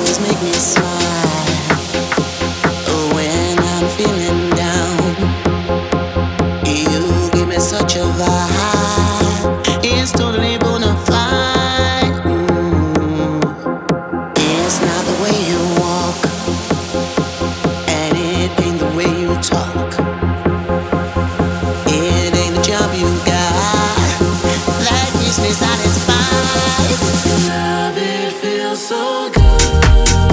always make me smile when I'm feeling down. You give me such a vibe. It's totally bona fide. It's not the way you walk, and it ain't the way you talk. It ain't the job you got that keeps me satisfied. Love, it feels so good.